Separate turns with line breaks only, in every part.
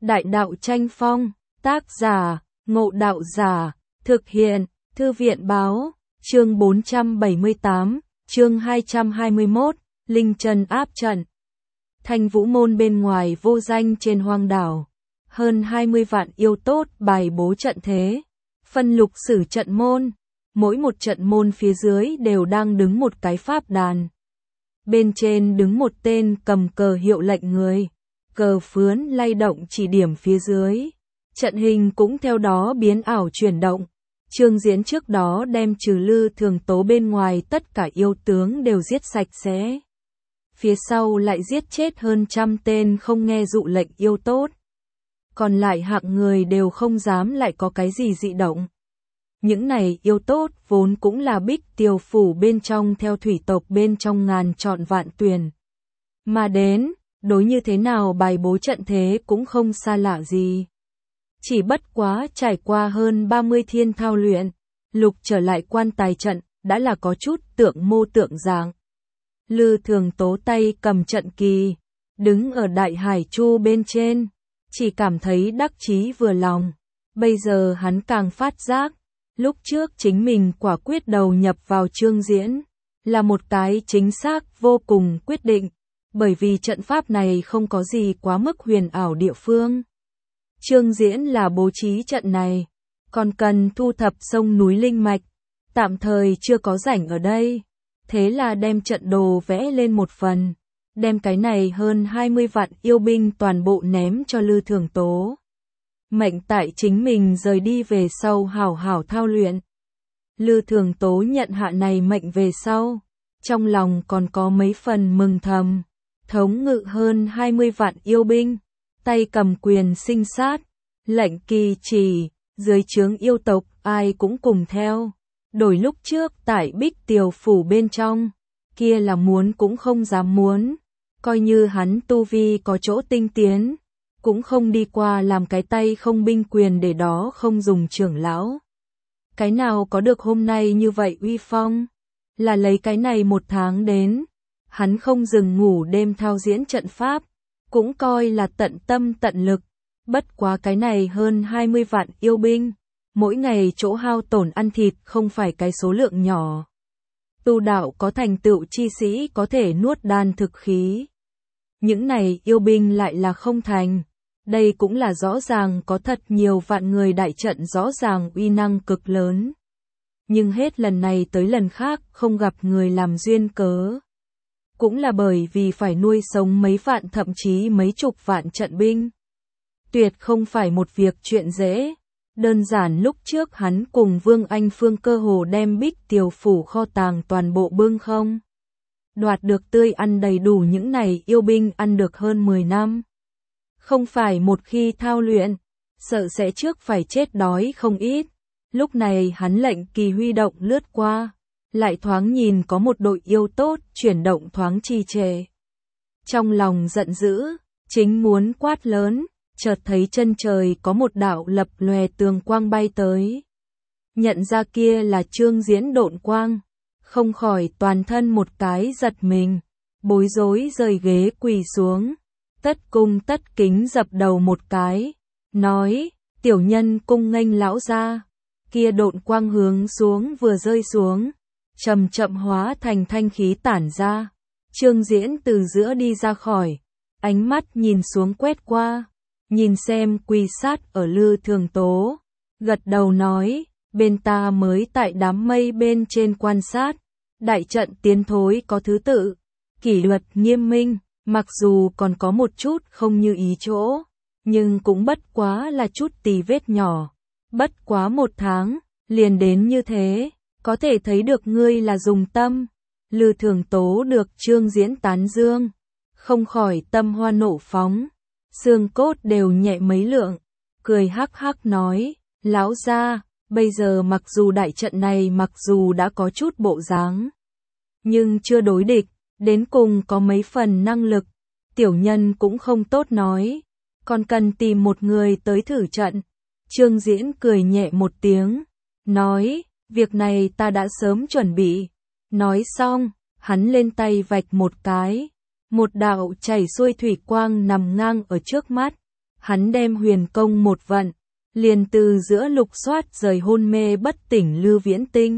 Đại đạo tranh phong, tác giả, Ngộ Đạo Giả, thực hiện, Thư viện báo, chương 478, chương 221, Linh Trần áp trận. Thanh Vũ môn bên ngoài vô danh trên hoang đảo, hơn 20 vạn yêu tốt bài bố trận thế, phân lục sử trận môn, mỗi một trận môn phía dưới đều đang đứng một cái pháp đàn. Bên trên đứng một tên cầm cờ hiệu lệnh người, cờ phướn lay động chỉ điểm phía dưới. Trận hình cũng theo đó biến ảo chuyển động. Trương Diễn trước đó đem trừ Lư Thường Tố bên ngoài tất cả yêu tướng đều giết sạch sẽ. Phía sau lại giết chết hơn 100 tên không nghe dụ lệnh yêu tốt. Còn lại hạng người đều không dám lại có cái gì dị động. Những này yêu tốt vốn cũng là Bích Tiều phủ bên trong theo thủy tộc bên trong ngàn trọn vạn tuyển. Mà đến, đối như thế nào bài bố trận thế cũng không xa lạ gì. Chỉ bất quá trải qua hơn 30 thiên thao luyện, lục trở lại quan tài trận, đã là có chút tượng mô tượng dạng. Lư Thường Tố tay cầm trận kỳ, đứng ở đại hải chu bên trên, chỉ cảm thấy đắc chí vừa lòng. Bây giờ hắn càng phát giác, lúc trước chính mình quả quyết đầu nhập vào Trương Diễn, là một cái chính xác vô cùng quyết định, bởi vì trận pháp này không có gì quá mức huyền ảo địa phương. Trương Diễn là bố trí trận này, còn cần thu thập sông núi linh mạch, tạm thời chưa có rảnh ở đây, thế là đem trận đồ vẽ lên một phần, đem cái này hơn 20 vạn yêu binh toàn bộ ném cho Lư Thường Tố. Mệnh tại chính mình rời đi về sau hảo hảo thao luyện. Lư Thường Tố nhận hạ này mệnh về sau, trong lòng còn có mấy phần mừng thầm, thống ngự hơn 20 vạn yêu binh, tay cầm quyền sinh sát, lệnh kỳ chỉ, dưới trướng yêu tộc ai cũng cùng theo. Đổi lúc trước tại Bích Tiều phủ bên trong, kia là muốn cũng không dám muốn, coi như hắn tu vi có chỗ tinh tiến, cũng không đi qua làm cái tay không binh quyền để đó không dùng trưởng lão. Cái nào có được hôm nay như vậy uy phong, là lấy cái này một tháng đến, hắn không dừng ngủ đêm thao diễn trận pháp, cũng coi là tận tâm tận lực, bất quá cái này hơn 20 vạn yêu binh, mỗi ngày chỗ hao tổn ăn thịt không phải cái số lượng nhỏ. Tu đạo có thành tựu chi sĩ có thể nuốt đan thực khí. Những này yêu binh lại là không thành, đây cũng là rõ ràng có thật nhiều vạn người đại trận rõ ràng uy năng cực lớn. Nhưng hết lần này tới lần khác không gặp người làm duyên cớ. Cũng là bởi vì phải nuôi sống mấy vạn thậm chí mấy chục vạn trận binh. Tuyệt không phải một việc chuyện dễ. Đơn giản lúc trước hắn cùng Vương Anh Phương cơ hồ đem Bích Tiều phủ kho tàng toàn bộ bưng không. Đoạt được tươi ăn đầy đủ những này yêu binh ăn được hơn 10 năm. Không phải một khi thao luyện, sợ sẽ trước phải chết đói không ít. Lúc này hắn lệnh kỳ huy động lướt qua, lại thoáng nhìn có một đội yêu tốt chuyển động thoáng trì trệ. Trong lòng giận dữ, chính muốn quát lớn, chợt thấy chân trời có một đạo lập lòe tường quang bay tới. Nhận ra kia là Trương Diễn độn quang, không khỏi toàn thân một cái giật mình, bối rối rời ghế quỳ xuống, tất cung tất kính dập đầu một cái, nói, tiểu nhân cung nghênh lão gia. Kia độn quang hướng xuống vừa rơi xuống, chậm chậm hóa thành thanh khí tản ra. Trương Diễn từ giữa đi ra khỏi, ánh mắt nhìn xuống quét qua, nhìn xem quỳ sát ở Lư Thường Tố, gật đầu nói, bên ta mới tại đám mây bên trên quan sát, đại trận tiến thối có thứ tự, kỷ luật nghiêm minh, mặc dù còn có một chút không như ý chỗ, nhưng cũng bất quá là chút tì vết nhỏ, bất quá một tháng, liền đến như thế, có thể thấy được ngươi là dùng tâm. Lư Thường Tố được Trương Diễn tán dương, không khỏi tâm hoa nộ phóng, xương cốt đều nhẹ mấy lượng, cười hắc hắc nói, lão gia, bây giờ mặc dù đại trận này mặc dù đã có chút bộ dáng, nhưng chưa đối địch, đến cùng có mấy phần năng lực, tiểu nhân cũng không tốt nói, còn cần tìm một người tới thử trận. Trương Diễn cười nhẹ một tiếng, nói, việc này ta đã sớm chuẩn bị. Nói xong, hắn lên tay vạch một cái, một đạo chảy xuôi thủy quang nằm ngang ở trước mắt, Hắn đem huyền công một vận, liền từ giữa lục soát rời hôn mê bất tỉnh Lư Viễn Tinh.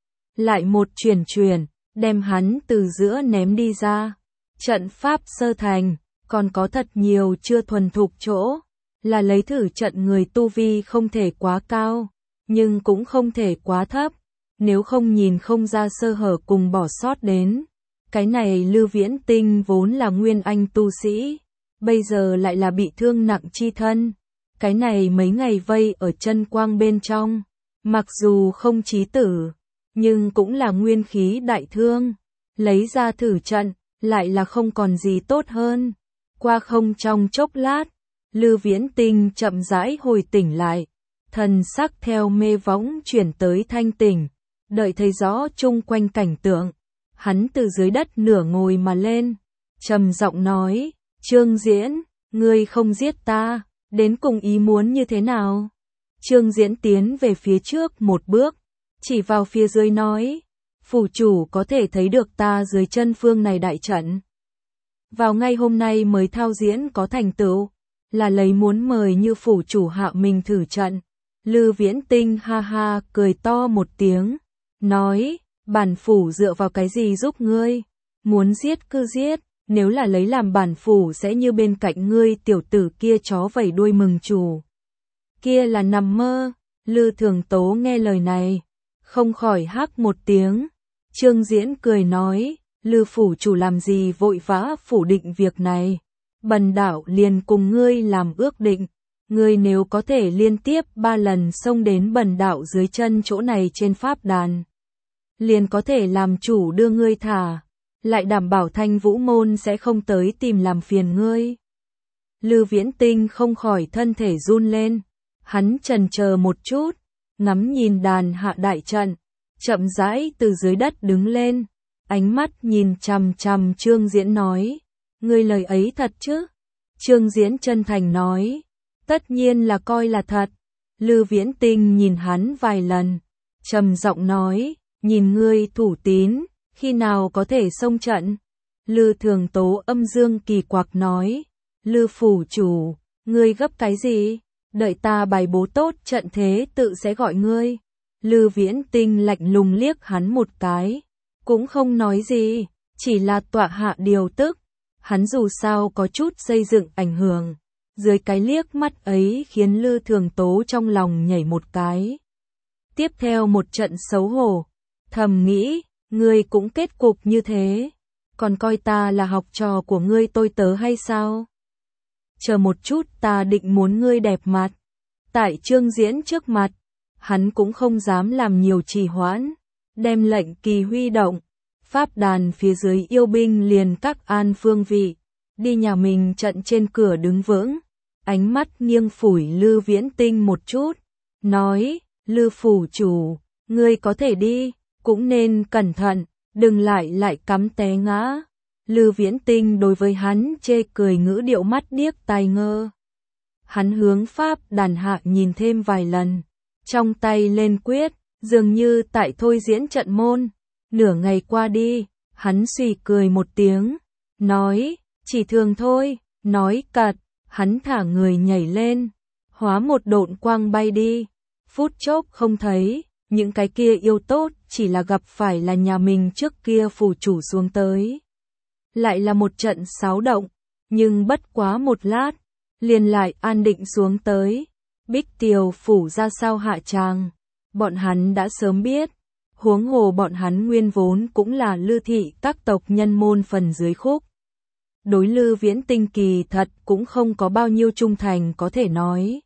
Lại một chuyển, đem hắn từ giữa ném đi ra. Trận pháp sơ thành, còn có thật nhiều chưa thuần thục chỗ, là lấy thử trận người tu vi không thể quá cao, nhưng cũng không thể quá thấp, nếu không nhìn không ra sơ hở cùng bỏ sót đến. Cái này Lư Viễn Tinh vốn là nguyên anh tu sĩ, bây giờ lại là bị thương nặng chi thân. Cái này mấy ngày vây ở chân quang bên trong, mặc dù không chí tử, nhưng cũng là nguyên khí đại thương. Lấy ra thử trận, lại là không còn gì tốt hơn. Qua không trong chốc lát, Lư Viễn Tinh chậm rãi hồi tỉnh lại, thần sắc theo mê võng chuyển tới thanh tỉnh, đợi thấy rõ chung quanh cảnh tượng. Hắn từ dưới đất nửa ngồi mà lên, trầm giọng nói, Trương Diễn, ngươi không giết ta, đến cùng ý muốn như thế nào? Trương Diễn tiến về phía trước một bước, chỉ vào phía dưới nói, phủ chủ có thể thấy được ta dưới chân phương này đại trận. Vào ngay hôm nay mới thao diễn có thành tựu, là lấy muốn mời như phủ chủ hạ mình thử trận. Lư Viễn Tinh ha ha cười to một tiếng, nói, bản phủ dựa vào cái gì giúp ngươi? Muốn giết cứ giết, nếu là lấy làm bản phủ sẽ như bên cạnh ngươi tiểu tử kia chó vẩy đuôi mừng chủ. Kia là nằm mơ. Lư Thường Tố nghe lời này, không khỏi hắc một tiếng. Trương Diễn cười nói, Lư phủ chủ làm gì vội vã phủ định việc này. Bần đạo liền cùng ngươi làm ước định, ngươi nếu có thể liên tiếp 3 lần xông đến bần đạo dưới chân chỗ này trên pháp đàn, liền có thể làm chủ đưa ngươi thả, lại đảm bảo Thanh Vũ môn sẽ không tới tìm làm phiền ngươi. Lư Viễn Tinh không khỏi thân thể run lên, hắn chần chờ một chút, ngắm nhìn đàn hạ đại trận, chậm rãi từ dưới đất đứng lên, ánh mắt nhìn chằm chằm Trương Diễn nói, ngươi lời ấy thật chứ? Trương Diễn chân thành nói, tất nhiên là coi là thật. Lư Viễn Tinh nhìn hắn vài lần, trầm giọng nói, nhìn ngươi thủ tín, khi nào có thể xông trận? Lư Thường Tố âm dương kỳ quặc nói, Lư phủ chủ, ngươi gấp cái gì? Đợi ta bài bố tốt trận thế tự sẽ gọi ngươi. Lư Viễn Tinh lạnh lùng liếc hắn một cái, cũng không nói gì, chỉ là tọa hạ điều tức. Hắn dù sao có chút xây dựng ảnh hưởng, dưới cái liếc mắt ấy khiến Lư Thường Tố trong lòng nhảy một cái. Tiếp theo một trận xấu hổ, thầm nghĩ, ngươi cũng kết cục như thế, còn coi ta là học trò của ngươi tôi tớ hay sao? Chờ một chút, ta định muốn ngươi đẹp mặt. Tại Trương Diễn trước mặt, hắn cũng không dám làm nhiều trì hoãn, đem lệnh kỳ huy động. Pháp đàn phía dưới yêu binh liền các an phương vị, đi nhà mình trận trên cửa đứng vững, ánh mắt nghiêng phủi Lư Viễn Tinh một chút, nói, Lư phủ chủ, ngươi có thể đi, cũng nên cẩn thận, đừng lại cắm té ngã. Lư Viễn Tinh đối với hắn chê cười ngữ điệu mắt điếc tai ngơ. Hắn hướng pháp đàn hạ nhìn thêm vài lần, trong tay lên quyết, dường như tại thôi diễn trận môn. Nửa ngày qua đi, hắn suy cười một tiếng, nói, chỉ thường thôi, nói cật, hắn thả người nhảy lên, hóa một độn quang bay đi, phút chốc không thấy, những cái kia yêu tốt chỉ là gặp phải là nhà mình trước kia phủ chủ xuống tới. Lại là một trận xáo động, nhưng bất quá một lát, liền lại an định xuống tới, Bích Tiều phủ ra sao hạ tràng, bọn hắn đã sớm biết. Huống hồ bọn hắn nguyên vốn cũng là Lư thị các tộc nhân môn phần dưới khúc. Đối Lư Viễn Tinh kỳ thật cũng không có bao nhiêu trung thành có thể nói.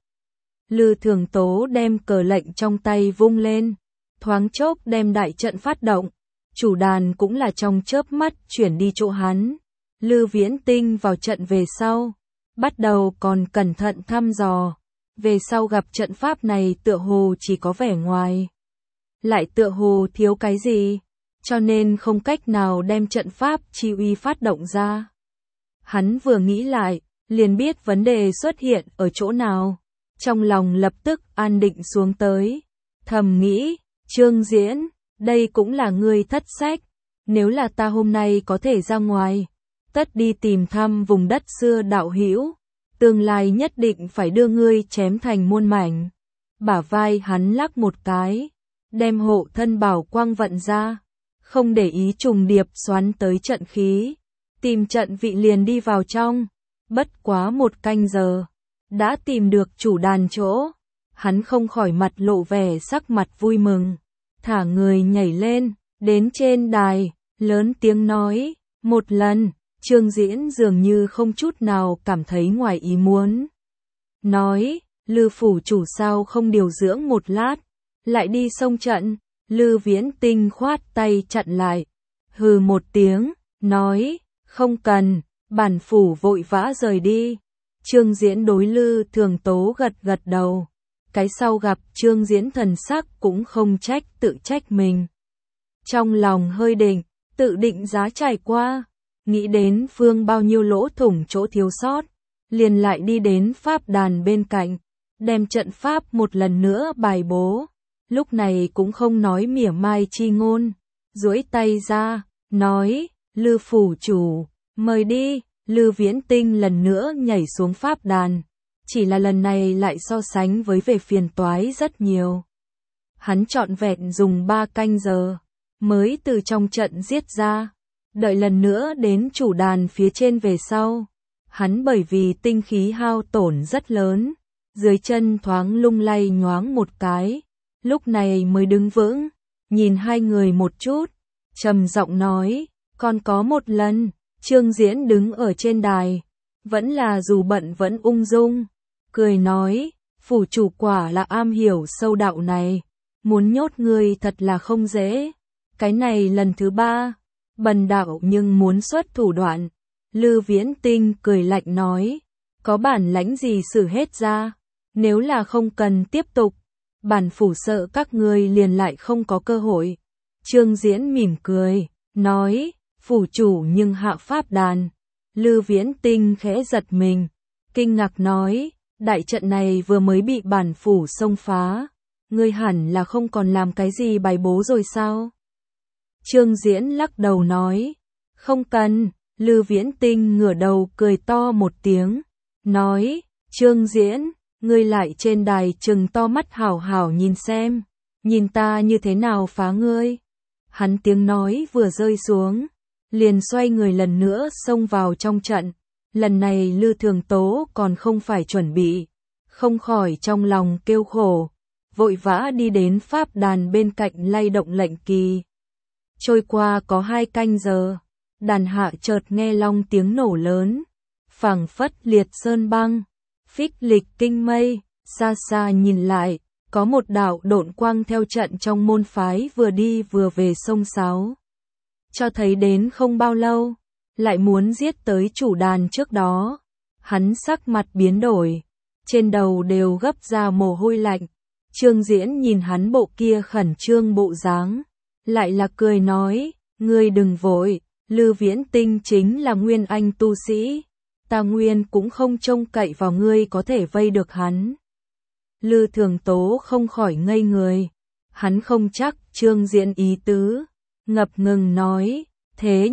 Lư Thường Tố đem cờ lệnh trong tay vung lên, thoáng chốc đem đại trận phát động, chủ đàn cũng là trong chớp mắt chuyển đi chỗ hắn. Lư Viễn Tinh vào trận về sau, bắt đầu còn cẩn thận thăm dò, về sau gặp trận pháp này tựa hồ chỉ có vẻ ngoài, lại tựa hồ thiếu cái gì, cho nên không cách nào đem trận pháp chi uy phát động ra. Hắn vừa nghĩ lại, liền biết vấn đề xuất hiện ở chỗ nào, trong lòng lập tức an định xuống tới, thầm nghĩ, Trương Diễn, đây cũng là ngươi thất sách, nếu là ta hôm nay có thể ra ngoài, tất đi tìm thăm vùng đất xưa đạo hữu, tương lai nhất định phải đưa ngươi chém thành muôn mảnh. Bả vai hắn lắc một cái, đem hộ thân bảo quang vận ra, không để ý trùng điệp xoắn tới trận khí, tìm trận vị liền đi vào trong. Bất quá 1 canh giờ, đã tìm được chủ đàn chỗ, hắn không khỏi mặt lộ vẻ sắc mặt vui mừng, thả người nhảy lên, đến trên đài, lớn tiếng nói, một lần. Trương Diễn dường như không chút nào cảm thấy ngoài ý muốn. Nói, Lư phủ chủ sao không điều dưỡng một lát, lại đi xông trận. Lư Viễn Tinh khoát tay chặn lại, hừ một tiếng, nói, không cần, bản phủ vội vã rời đi. Trương Diễn đối Lư Thường Tố gật gật đầu, cái sau gặp Trương Diễn thần sắc cũng không trách tự trách mình. Trong lòng hơi định, tự định giá trải qua, nghĩ đến phương bao nhiêu lỗ thủng chỗ thiếu sót, liền lại đi đến pháp đàn bên cạnh, đem trận pháp một lần nữa bài bố. Lúc này cũng không nói mỉa mai chi ngôn, duỗi tay ra, nói, Lư phủ chủ, mời đi. Lư Viễn Tinh lần nữa nhảy xuống pháp đàn, chỉ là lần này lại so sánh với về phiền toái rất nhiều. Hắn trọn vẹn dùng 3 canh giờ, mới từ trong trận giết ra, đợi lần nữa đến chủ đàn phía trên về sau. Hắn bởi vì tinh khí hao tổn rất lớn, dưới chân thoáng lung lay nhoáng một cái, lúc này mới đứng vững, nhìn hai người một chút, trầm giọng nói, còn có một lần. Trương Diễn đứng ở trên đài, vẫn là dù bận vẫn ung dung, cười nói, phủ chủ quả là am hiểu sâu đạo này, muốn nhốt ngươi thật là không dễ. Cái này lần thứ 3, bần đạo nhưng muốn xuất thủ đoạn. Lư Viễn Tinh cười lạnh nói, có bản lãnh gì xử hết ra, nếu là không cần tiếp tục, bản phủ sợ các ngươi liền lại không có cơ hội. Trương Diễn mỉm cười, nói, phủ chủ nhưng hạ pháp đàn. Lư Viễn Tinh khẽ giật mình, kinh ngạc nói, đại trận này vừa mới bị bản phủ xông phá, ngươi hẳn là không còn làm cái gì bài bố rồi sao? Trương Diễn lắc đầu nói, không cần. Lư Viễn Tinh ngửa đầu cười to một tiếng, nói, Trương Diễn, ngươi lại trên đài trừng to mắt hảo hảo nhìn xem, nhìn ta như thế nào phá ngươi. Hắn tiếng nói vừa rơi xuống, liền xoay người lần nữa xông vào trong trận. Lần này Lư Thường Tố còn không phải chuẩn bị, không khỏi trong lòng kêu khổ, vội vã đi đến pháp đàn bên cạnh lay động lệnh kỳ. Trôi qua có 2 canh giờ, đàn hạ chợt nghe long tiếng nổ lớn, phảng phất liệt sơn băng, phích lịch kinh mây. Xa xa nhìn lại, có một đạo độn quang theo trận trong môn phái vừa đi vừa về xông xáo, cho thấy đến không bao lâu, lại muốn giết tới chủ đàn trước đó. Hắn sắc mặt biến đổi, trên đầu đều gấp ra mồ hôi lạnh. Trương Diễn nhìn hắn bộ kia khẩn trương bộ dáng, lại là cười nói, ngươi đừng vội, Lư Viễn Tinh chính là nguyên anh tu sĩ, ta nguyên cũng không trông cậy vào ngươi có thể vây được hắn. Lư Thường Tố không khỏi ngây người, hắn không chắc Trương Diễn ý tứ, ngập ngừng nói, thế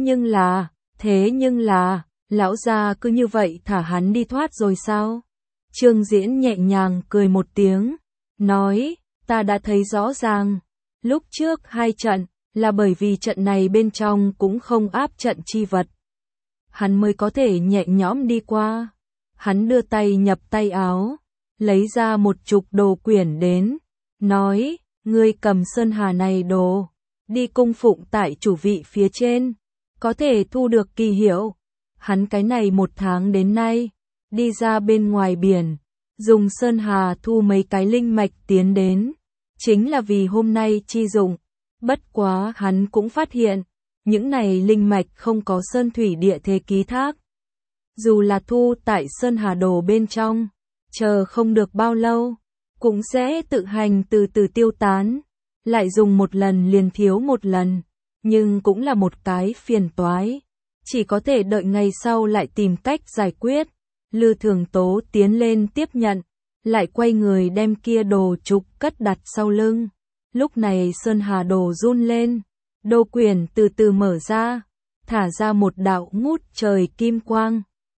nhưng là, lão gia cứ như vậy thả hắn đi thoát rồi sao? Trương Diễn nhẹ nhàng cười một tiếng, nói, ta đã thấy rõ ràng, lúc trước 2 trận, là bởi vì trận này bên trong cũng không áp trận chi vật, hắn mới có thể nhẹ nhõm đi qua. Hắn đưa tay nhập tay áo, lấy ra một chục đồ quyển đến, nói, ngươi cầm sơn hà này đồ, đi cung phụng tại chủ vị phía trên, có thể thu được kỳ hiệu. Hắn cái này 1 tháng đến nay, đi ra bên ngoài biển, dùng sơn hà thu mấy cái linh mạch tiến đến, chính là vì hôm nay chi dụng. Bất quá hắn cũng phát hiện, những này linh mạch không có sơn thủy địa thế ký thác. Dù là thu tại sơn hà đồ bên trong, chờ không được bao lâu, cũng sẽ tự hành từ từ tiêu tán, lại dùng một lần liền thiếu một lần, nhưng cũng là một cái phiền toái, chỉ có thể đợi ngày sau lại tìm cách giải quyết. Lư Thường Tố tiến lên tiếp nhận, lại quay người đem kia đồ trục cất đặt sau lưng. Lúc này sơn hà đồ run lên, đồ quyển từ từ mở ra, thả ra một đạo ngút trời kim quang,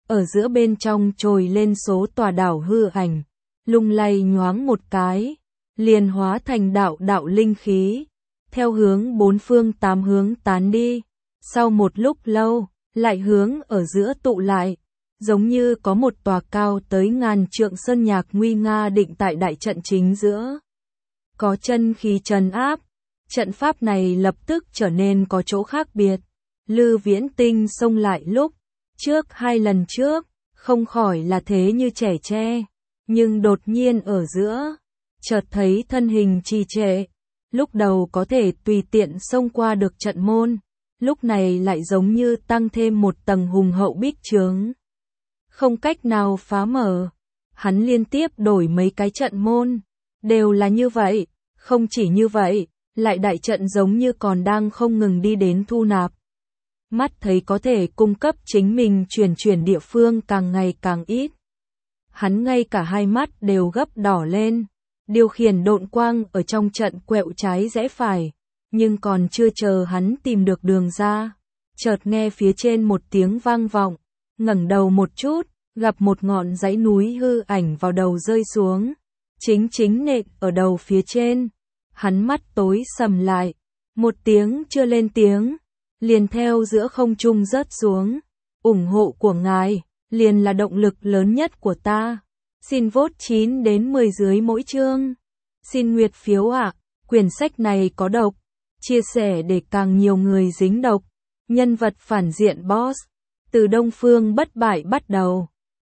ở giữa bên trong trồi lên số tòa đảo hư ảnh, lung lay nhoáng một cái, liền hóa thành đạo đạo linh khí, theo hướng bốn phương tám hướng tán đi. Sau một lúc lâu, lại hướng ở giữa tụ lại, giống như có một tòa cao tới ngàn trượng sơn nhạc nguy nga định tại đại trận chính giữa. Có chân khí trấn áp, trận pháp này lập tức trở nên có chỗ khác biệt. Lư Viễn Tinh xông lại lúc trước 2 lần trước, không khỏi là thế như trẻ tre, nhưng đột nhiên ở giữa, chợt thấy thân hình trì trệ, lúc đầu có thể tùy tiện xông qua được trận môn, lúc này lại giống như tăng thêm một tầng hùng hậu bích chướng, không cách nào phá mở. Hắn liên tiếp đổi mấy cái trận môn, đều là như vậy, không chỉ như vậy, lại đại trận giống như còn đang không ngừng đi đến thu nạp. Mắt thấy có thể cung cấp chính mình chuyển địa phương càng ngày càng ít. Hắn ngay cả hai mắt đều gấp đỏ lên, điều khiển độn quang ở trong trận quẹo trái rẽ phải, nhưng còn chưa chờ hắn tìm được đường ra, chợt nghe phía trên một tiếng vang vọng, ngẩng đầu một chút, gặp một ngọn dãy núi hư ảnh vào đầu rơi xuống, chính nện ở đầu phía trên. Hắn mắt tối sầm lại, một tiếng chưa lên tiếng, liền theo giữa không trung rớt xuống. Ủng hộ của ngài, liền là động lực lớn nhất của ta. Xin vote 9 đến 10 dưới mỗi chương. Xin nguyệt phiếu ạ, quyển sách này có độc. Chia sẻ để càng nhiều người dính độc. Nhân vật phản diện boss, từ Đông Phương bất bại bắt đầu.